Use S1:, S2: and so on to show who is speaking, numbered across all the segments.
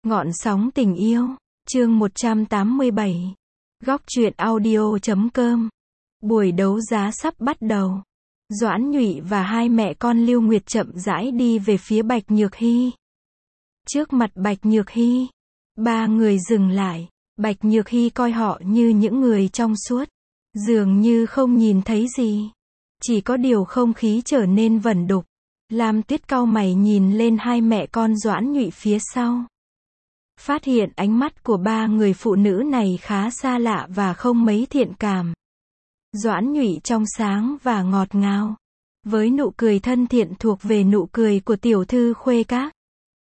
S1: Ngọn sóng tình yêu, chương 187. Góc truyện audio.com. Buổi đấu giá sắp bắt đầu. Doãn Nhụy và hai mẹ con Lưu Nguyệt chậm rãi đi về phía Bạch Nhược Hy. Trước mặt Bạch Nhược Hy, ba người dừng lại. Bạch Nhược Hy coi họ như những người trong suốt, dường như không nhìn thấy gì. Chỉ có điều không khí trở nên vẩn đục. Lam Tuyết cau mày nhìn lên hai mẹ con Doãn Nhụy phía sau. Phát hiện ánh mắt của ba người phụ nữ này khá xa lạ và không mấy thiện cảm. Doãn Nhụy trong sáng và ngọt ngào, với nụ cười thân thiện thuộc về nụ cười của tiểu thư khuê các.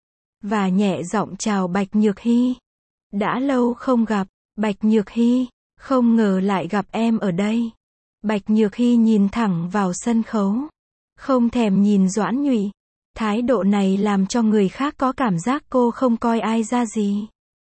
S1: Và nhẹ giọng chào Bạch Nhược Hy. Đã lâu không gặp, Bạch Nhược Hy, không ngờ lại gặp em ở đây. Bạch Nhược Hy nhìn thẳng vào sân khấu, không thèm nhìn Doãn Nhụy. Thái độ này làm cho người khác có cảm giác cô không coi ai ra gì.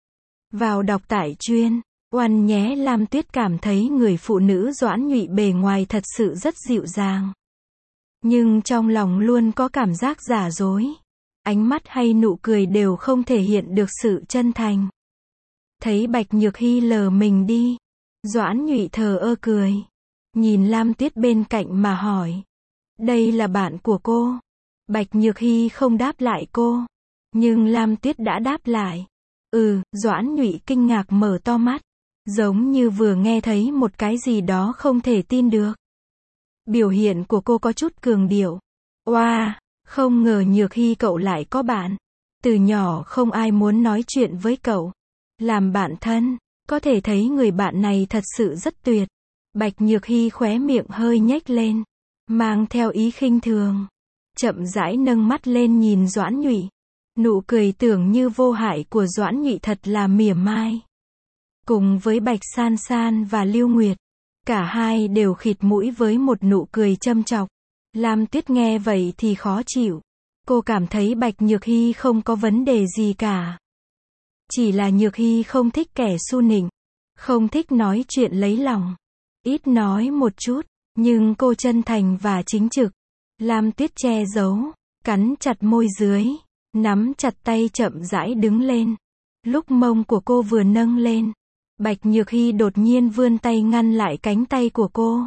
S1: Vào đọc tại chuyên, oan nhé. Lam Tuyết cảm thấy người phụ nữ Doãn Nhụy bề ngoài thật sự rất dịu dàng, nhưng trong lòng luôn có cảm giác giả dối. Ánh mắt hay nụ cười đều không thể hiện được sự chân thành. Thấy Bạch Nhược Hy lờ mình đi, Doãn Nhụy thờ ơ cười, nhìn Lam Tuyết bên cạnh mà hỏi. Đây là bạn của cô? Bạch Nhược Hy không đáp lại cô, nhưng Lam Tuyết đã đáp lại. Doãn Nhụy kinh ngạc mở to mắt, giống như vừa nghe thấy một cái gì đó không thể tin được. Biểu hiện của cô có chút cường điệu. Oa, không ngờ Nhược Hy cậu lại có bạn. Từ nhỏ không ai muốn nói chuyện với cậu, làm bạn thân, có thể thấy người bạn này thật sự rất tuyệt. Bạch Nhược Hy khóe miệng hơi nhếch lên, mang theo ý khinh thường. Chậm rãi nâng mắt lên nhìn Doãn Nhụy. Nụ cười tưởng như vô hại của Doãn Nhụy thật là mỉa mai. Cùng với Bạch San San và Lưu Nguyệt, cả hai đều khịt mũi với một nụ cười châm chọc. Lam Tuyết nghe vậy thì khó chịu. Cô cảm thấy Bạch Nhược Hy không có vấn đề gì cả. Chỉ là Nhược Hy không thích kẻ su nịnh, không thích nói chuyện lấy lòng, ít nói một chút, nhưng cô chân thành và chính trực. Lam Tuyết che giấu, cắn chặt môi dưới, nắm chặt tay chậm rãi đứng lên. Lúc mông của cô vừa nâng lên, Bạch Nhược Hy đột nhiên vươn tay ngăn lại cánh tay của cô,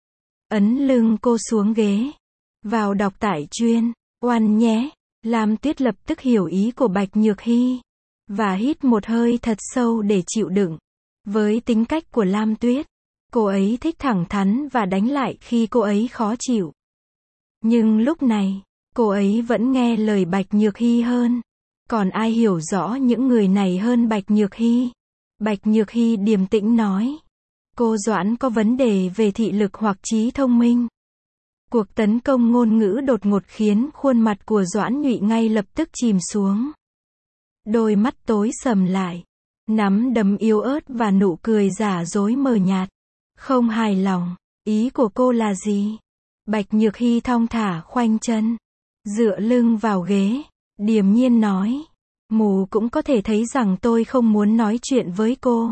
S1: ấn lưng cô xuống ghế. Vào đọc tại chuyên, oan nhé. Lam Tuyết lập tức hiểu ý của Bạch Nhược Hy, và hít một hơi thật sâu để chịu đựng. Với tính cách của Lam Tuyết, cô ấy thích thẳng thắn và đánh lại khi cô ấy khó chịu. Nhưng lúc này, cô ấy vẫn nghe lời Bạch Nhược Hy hơn. Còn ai hiểu rõ những người này hơn Bạch Nhược Hy? Bạch Nhược Hy điềm tĩnh nói. Cô Doãn có vấn đề về thị lực hoặc trí thông minh. Cuộc tấn công ngôn ngữ đột ngột khiến khuôn mặt của Doãn Nhụy ngay lập tức chìm xuống. Đôi mắt tối sầm lại, nắm đấm yếu ớt và nụ cười giả dối mờ nhạt. Không hài lòng, ý của cô là gì? Bạch Nhược Hy thong thả khoanh chân, dựa lưng vào ghế, điềm nhiên nói. Mù cũng có thể thấy rằng tôi không muốn nói chuyện với cô.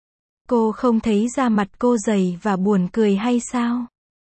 S1: Cô không thấy da mặt cô dày và buồn cười hay sao?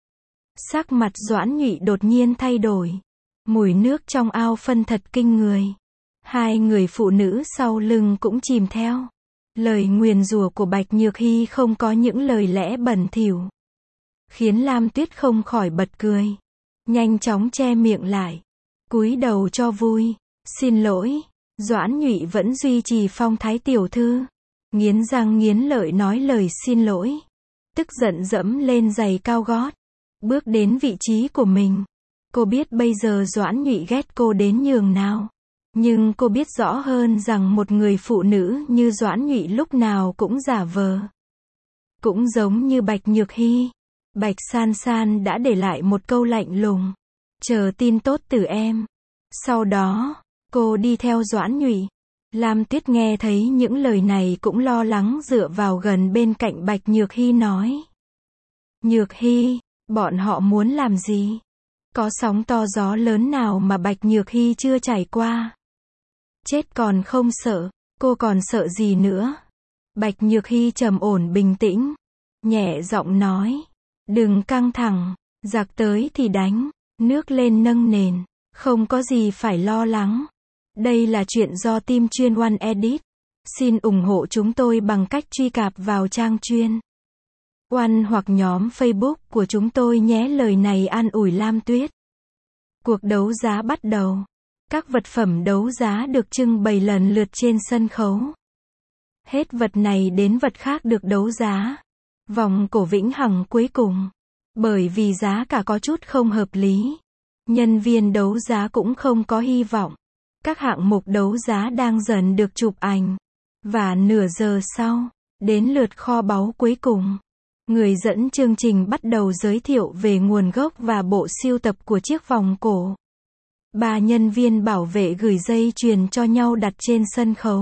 S1: Sắc mặt Doãn Nhụy đột nhiên thay đổi. Mùi nước trong ao phân thật kinh người. Hai người phụ nữ sau lưng cũng chìm theo. Lời nguyền rủa của Bạch Nhược Hy không có những lời lẽ bẩn thỉu, khiến Lam Tuyết không khỏi bật cười. Nhanh chóng che miệng lại, cúi đầu cho vui. Xin lỗi. Doãn Nhụy vẫn duy trì phong thái tiểu thư, nghiến răng nghiến lợi nói lời xin lỗi. Tức giận dẫm lên giày cao gót, bước đến vị trí của mình. Cô biết bây giờ Doãn Nhụy ghét cô đến nhường nào, nhưng cô biết rõ hơn rằng một người phụ nữ như Doãn Nhụy lúc nào cũng giả vờ. Cũng giống như Bạch Nhược Hy, Bạch San San đã để lại một câu lạnh lùng. Chờ tin tốt từ em. Sau đó, cô đi theo Doãn Nhụy. Lam Tuyết nghe thấy những lời này cũng lo lắng dựa vào gần bên cạnh Bạch Nhược Hy nói. Nhược Hy, bọn họ muốn làm gì? Có sóng to gió lớn nào mà Bạch Nhược Hy chưa trải qua? Chết còn không sợ, cô còn sợ gì nữa? Bạch Nhược Hy trầm ổn bình tĩnh, nhẹ giọng nói. Đừng căng thẳng, giặc tới thì đánh, nước lên nâng nền, không có gì phải lo lắng. Đây là chuyện do team chuyên One Edit. Xin ủng hộ chúng tôi bằng cách truy cập vào trang chuyên One hoặc nhóm Facebook của chúng tôi nhé. Lời này an ủi Lam Tuyết. Cuộc đấu giá bắt đầu. Các vật phẩm đấu giá được trưng bày lần lượt trên sân khấu. Hết vật này đến vật khác được đấu giá. Vòng cổ vĩnh hằng cuối cùng. Bởi vì giá cả có chút không hợp lý, nhân viên đấu giá cũng không có hy vọng. Các hạng mục đấu giá đang dần được chụp ảnh. Và nửa giờ sau, đến lượt kho báu cuối cùng. Người dẫn chương trình bắt đầu giới thiệu về nguồn gốc và bộ sưu tập của chiếc vòng cổ. 3 nhân viên bảo vệ gửi dây chuyền cho nhau đặt trên sân khấu.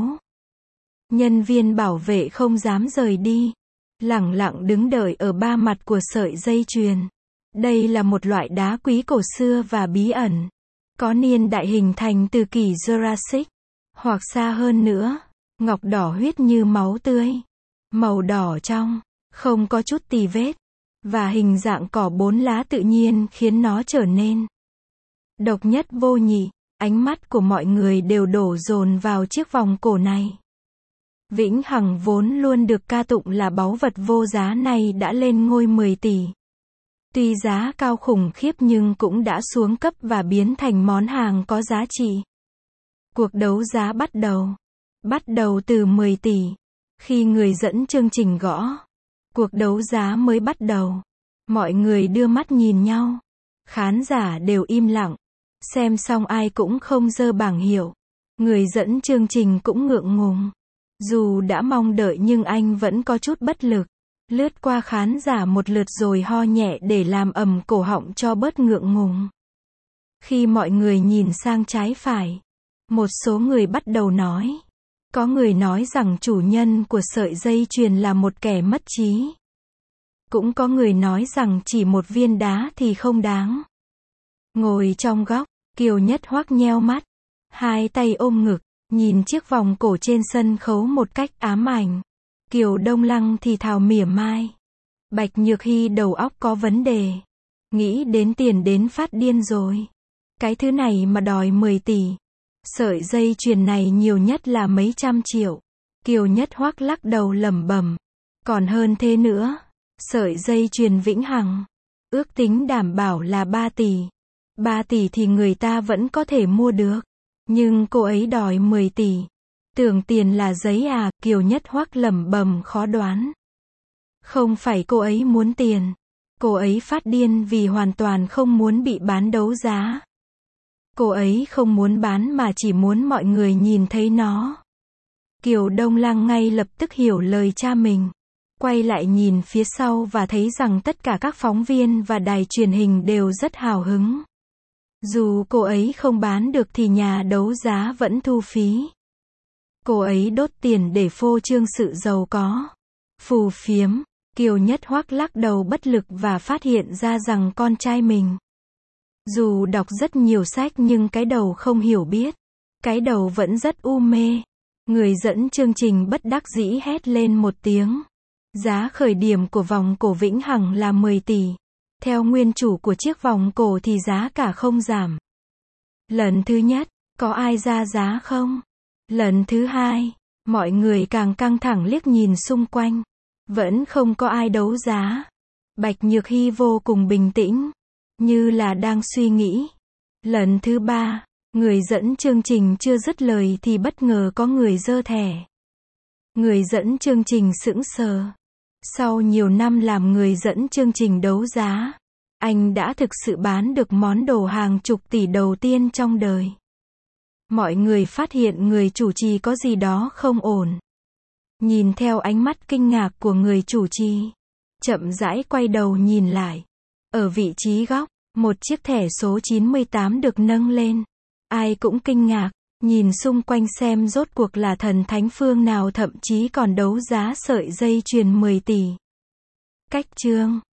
S1: Nhân viên bảo vệ không dám rời đi, lẳng lặng đứng đợi ở ba mặt của sợi dây chuyền. Đây là một loại đá quý cổ xưa và bí ẩn, có niên đại hình thành từ kỷ Jurassic, hoặc xa hơn nữa, ngọc đỏ huyết như máu tươi, màu đỏ trong, không có chút tì vết, và hình dạng cỏ 4 lá tự nhiên khiến nó trở nên độc nhất vô nhị. Ánh mắt của mọi người đều đổ dồn vào chiếc vòng cổ này. Vĩnh hằng vốn luôn được ca tụng là báu vật vô giá này đã lên ngôi 10 tỷ. Tuy giá cao khủng khiếp nhưng cũng đã xuống cấp và biến thành món hàng có giá trị. Cuộc đấu giá bắt đầu. Bắt đầu từ 10 tỷ. Khi người dẫn chương trình gõ, cuộc đấu giá mới bắt đầu. Mọi người đưa mắt nhìn nhau. Khán giả đều im lặng. Xem xong ai cũng không giơ bảng hiệu. Người dẫn chương trình cũng ngượng ngùng. Dù đã mong đợi nhưng anh vẫn có chút bất lực. Lướt qua khán giả một lượt rồi ho nhẹ để làm ầm cổ họng cho bớt ngượng ngùng. Khi mọi người nhìn sang trái phải, một số người bắt đầu nói. Có người nói rằng chủ nhân của sợi dây chuyền là một kẻ mất trí. Cũng có người nói rằng chỉ một viên đá thì không đáng. Ngồi trong góc, Kiều Nhất Hoắc nheo mắt, hai tay ôm ngực, nhìn chiếc vòng cổ trên sân khấu một cách ám ảnh. Kiều Đông Lăng thì thào mỉa mai. Bạch Nhược Hy đầu óc có vấn đề. Nghĩ đến tiền đến phát điên rồi. Cái thứ này mà đòi 10 tỷ. Sợi dây chuyền này nhiều nhất là mấy trăm triệu. Kiều Nhất Hoắc lắc đầu lẩm bẩm. Còn hơn thế nữa. Sợi dây chuyền vĩnh hằng. Ước tính đảm bảo là 3 tỷ. 3 tỷ thì người ta vẫn có thể mua được. Nhưng cô ấy đòi 10 tỷ. Tưởng tiền là giấy à, Kiều Nhất Hoắc lẩm bẩm khó đoán. Không phải cô ấy muốn tiền. Cô ấy phát điên vì hoàn toàn không muốn bị bán đấu giá. Cô ấy không muốn bán mà chỉ muốn mọi người nhìn thấy nó. Kiều Đông Lăng ngay lập tức hiểu lời cha mình. Quay lại nhìn phía sau và thấy rằng tất cả các phóng viên và đài truyền hình đều rất hào hứng. Dù cô ấy không bán được thì nhà đấu giá vẫn thu phí. Cô ấy đốt tiền để phô trương sự giàu có. Phù phiếm. Kiều Nhất Hoắc lắc đầu bất lực và phát hiện ra rằng con trai mình, dù đọc rất nhiều sách nhưng cái đầu không hiểu biết. Cái đầu vẫn rất u mê. Người dẫn chương trình bất đắc dĩ hét lên một tiếng. Giá khởi điểm của vòng cổ vĩnh hằng là 10 tỷ. Theo nguyên chủ của chiếc vòng cổ thì giá cả không giảm. Lần thứ nhất, có ai ra giá không? Lần thứ hai, mọi người càng căng thẳng liếc nhìn xung quanh. Vẫn không có ai đấu giá. Bạch Nhược Hy vô cùng bình tĩnh, như là đang suy nghĩ. Lần thứ ba, người dẫn chương trình chưa dứt lời thì bất ngờ có người giơ thẻ. Người dẫn chương trình sững sờ. Sau nhiều năm làm người dẫn chương trình đấu giá, anh đã thực sự bán được món đồ hàng chục tỷ đầu tiên trong đời. Mọi người phát hiện người chủ trì có gì đó không ổn. Nhìn theo ánh mắt kinh ngạc của người chủ trì, chậm rãi quay đầu nhìn lại. Ở vị trí góc, một chiếc thẻ số 98 được nâng lên. Ai cũng kinh ngạc, nhìn xung quanh xem rốt cuộc là thần thánh phương nào thậm chí còn đấu giá sợi dây chuyền 10 tỷ. Cách chương